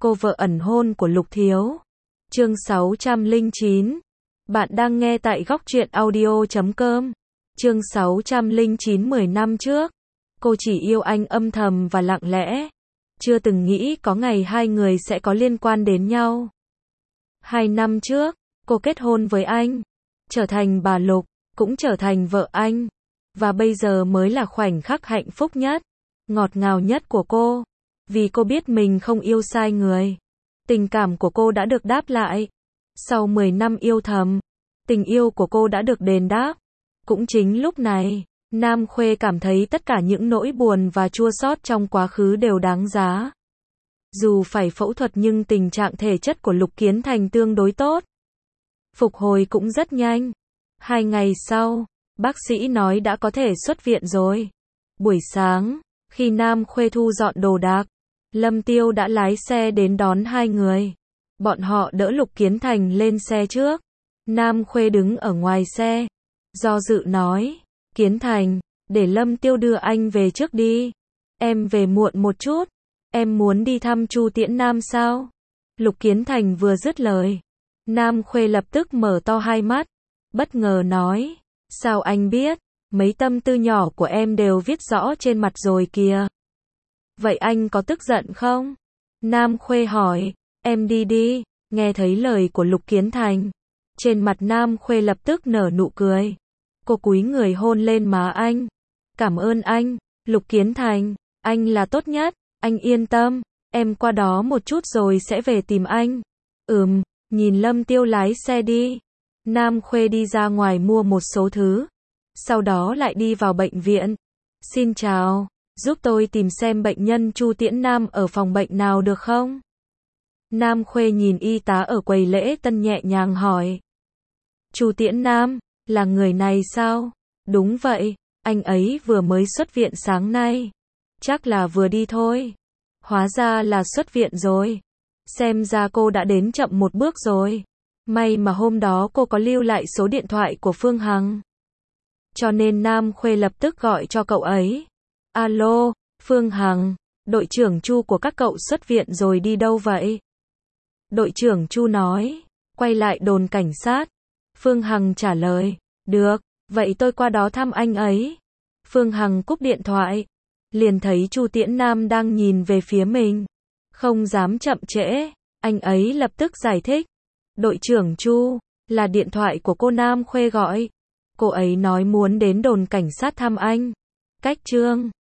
cô vợ ẩn hôn của Lục Thiếu. Chương 609. Bạn đang nghe tại góc truyện audio.com. Chương 609. 10 năm trước, cô chỉ yêu anh âm thầm và lặng lẽ, chưa từng nghĩ có ngày hai người sẽ có liên quan đến nhau. 2 năm trước, cô kết hôn với anh, trở thành bà Lục, cũng trở thành vợ anh. Và bây giờ mới là khoảnh khắc hạnh phúc nhất, ngọt ngào nhất của cô. Vì cô biết mình không yêu sai người. Tình cảm của cô đã được đáp lại. Sau 10 năm yêu thầm, tình yêu của cô đã được đền đáp. Cũng chính lúc này, Nam Khuê cảm thấy tất cả những nỗi buồn và chua xót trong quá khứ đều đáng giá. Dù phải phẫu thuật nhưng tình trạng thể chất của Lục Kiến Thành tương đối tốt. Phục hồi cũng rất nhanh. 2 ngày sau, bác sĩ nói đã có thể xuất viện rồi. Buổi sáng, khi Nam Khuê thu dọn đồ đạc, Lâm Tiêu đã lái xe đến đón hai người. Bọn họ đỡ Lục Kiến Thành lên xe trước. Nam Khuê đứng ở ngoài xe, do dự nói, Kiến Thành, để Lâm Tiêu đưa anh về trước đi. Em về muộn một chút, em muốn đi thăm Chu Tiễn Nam sao? Lục Kiến Thành vừa dứt lời, Nam Khuê lập tức mở to hai mắt, bất ngờ nói, sao anh biết? Mấy tâm tư nhỏ của em đều viết rõ trên mặt rồi kìa. Vậy anh có tức giận không? Nam Khuê hỏi, em đi đi. Nghe thấy lời của Lục Kiến Thành, trên mặt Nam Khuê lập tức nở nụ cười. Cô cúi người hôn lên má anh. Cảm ơn anh, Lục Kiến Thành, anh là tốt nhất, anh yên tâm, em qua đó một chút rồi sẽ về tìm anh. Nhìn Lâm Tiêu lái xe đi. Nam Khuê đi ra ngoài mua một số thứ, sau đó lại đi vào bệnh viện. Xin chào, giúp tôi tìm xem bệnh nhân Chu Tiễn Nam ở phòng bệnh nào được không? Nam Khuê nhìn y tá ở quầy lễ tân nhẹ nhàng hỏi. Chu Tiễn Nam, là người này sao? Đúng vậy, anh ấy vừa mới xuất viện sáng nay. Chắc là vừa đi thôi. Hóa ra là xuất viện rồi. Xem ra cô đã đến chậm một bước rồi. May mà hôm đó cô có lưu lại số điện thoại của Phương Hằng. Cho nên Nam Khuê lập tức gọi cho cậu ấy. Alo, Phương Hằng, đội trưởng Chu của các cậu xuất viện rồi đi đâu vậy? Đội trưởng Chu nói, quay lại đồn cảnh sát. Phương Hằng trả lời, được, vậy tôi qua đó thăm anh ấy. Phương Hằng cúp điện thoại, liền thấy Chu Tiễn Nam đang nhìn về phía mình. Không dám chậm trễ, anh ấy lập tức giải thích. Đội trưởng Chu, là điện thoại của cô Nam Khuê gọi. Cô ấy nói muốn đến đồn cảnh sát thăm anh. Cách Trương